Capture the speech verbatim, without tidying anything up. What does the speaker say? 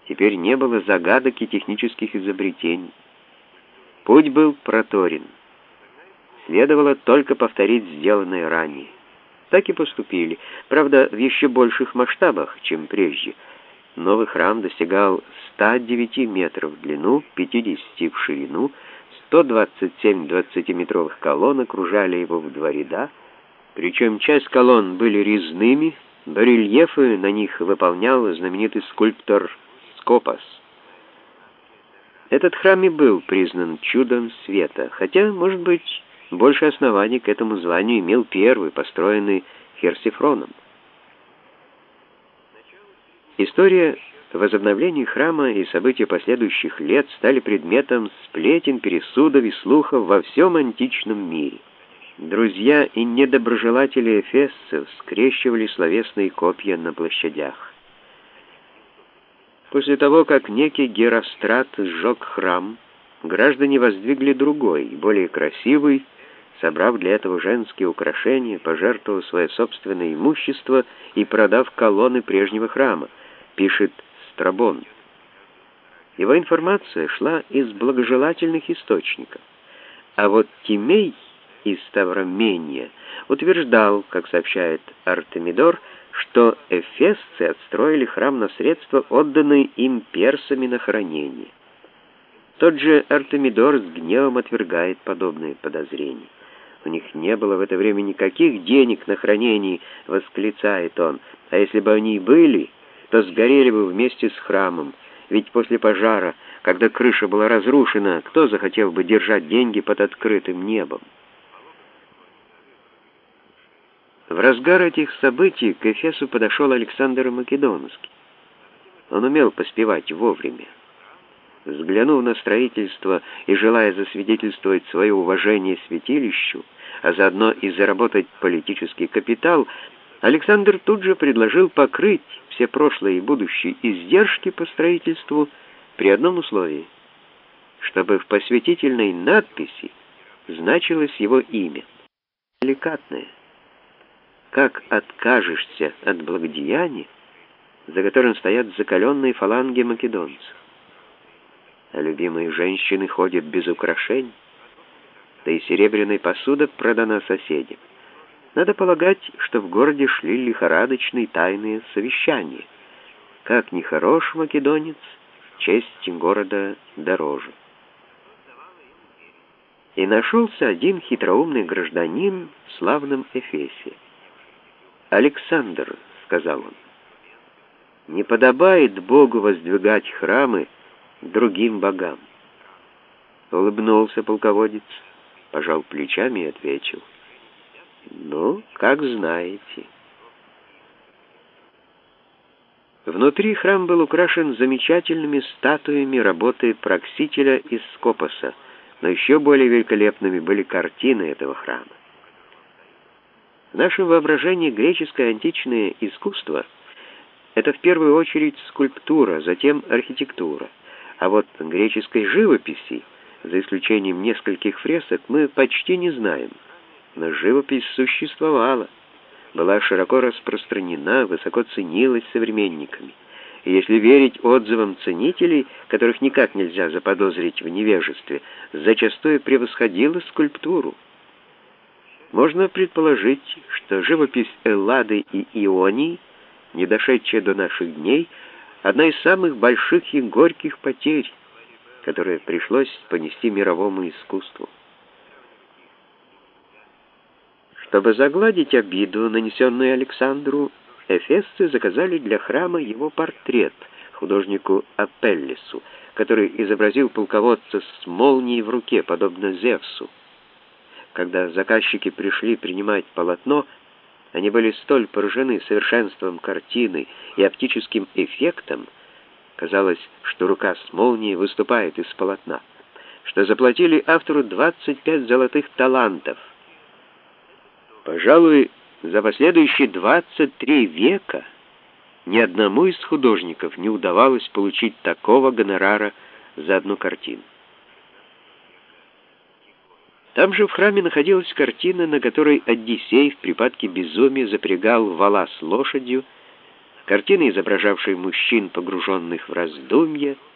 Теперь не было загадок и технических изобретений. Путь был проторен. Следовало только повторить сделанное ранее. Так и поступили, правда, в еще больших масштабах, чем прежде. Новый храм достигал ста девяти метров в длину, пятидесяти в ширину, сто двадцать семь двадцатиметровых колонн окружали его в два ряда, причем часть колонн были резными, барельефы на них выполнял знаменитый скульптор Скопос. Этот храм и был признан чудом света, хотя, может быть, больше оснований к этому званию имел первый, построенный Херсифроном. История возобновления храма и события последующих лет стали предметом сплетен, пересудов и слухов во всем античном мире. Друзья и недоброжелатели эфесцев скрещивали словесные копья на площадях. После того, как некий Герострат сжег храм, граждане воздвигли другой, более красивый, собрав для этого женские украшения, пожертвовав свое собственное имущество и продав колонны прежнего храма, пишет Страбон. Его информация шла из благожелательных источников. А вот Тимей из Ставромения утверждал, как сообщает Артемидор, что эфесцы отстроили храм на средства, отданные им персами на хранение. Тот же Артемидор с гневом отвергает подобные подозрения. У них не было в это время никаких денег на хранение, восклицает он, а если бы они и были, то сгорели бы вместе с храмом, ведь после пожара, когда крыша была разрушена, кто захотел бы держать деньги под открытым небом? В разгар этих событий к Эфесу подошел Александр Македонский. Он умел поспевать вовремя. Взглянув на строительство и желая засвидетельствовать свое уважение святилищу, а заодно и заработать политический капитал, Александр тут же предложил покрыть все прошлые и будущие издержки по строительству при одном условии, чтобы в посвятительной надписи значилось его имя. Деликатное. Как откажешься от благодеяния, за которым стоят закаленные фаланги македонцев? А любимые женщины ходят без украшений, да и серебряная посуда продана соседям. Надо полагать, что в городе шли лихорадочные тайные совещания. Как ни хорош македонец, честь города дороже. И нашелся один хитроумный гражданин в славном Эфесе. «Александр», — сказал он, — «не подобает Богу воздвигать храмы другим богам». Улыбнулся полководец, пожал плечами и ответил: «Ну, как знаете». Внутри храм был украшен замечательными статуями работы Проксителя из Скопоса, но еще более великолепными были картины этого храма. В нашем воображении греческое античное искусство — это в первую очередь скульптура, затем архитектура. А вот греческой живописи, за исключением нескольких фресок, мы почти не знаем. Но живопись существовала, была широко распространена, высоко ценилась современниками. И если верить отзывам ценителей, которых никак нельзя заподозрить в невежестве, зачастую превосходила скульптуру. Можно предположить, что живопись Эллады и Ионии, не дошедшая до наших дней, одна из самых больших и горьких потерь, которые пришлось понести мировому искусству. Чтобы загладить обиду, нанесенную Александру, эфесцы заказали для храма его портрет художнику Апеллесу, который изобразил полководца с молнией в руке, подобно Зевсу. Когда заказчики пришли принимать полотно, они были столь поражены совершенством картины и оптическим эффектом, казалось, что рука с молнией выступает из полотна, что заплатили автору двадцать пять золотых талантов. Пожалуй, за последующие двадцать три века ни одному из художников не удавалось получить такого гонорара за одну картину. Там же в храме находилась картина, на которой Одиссей в припадке безумия запрягал вола с лошадью, картины, изображавшие мужчин, погруженных в раздумья,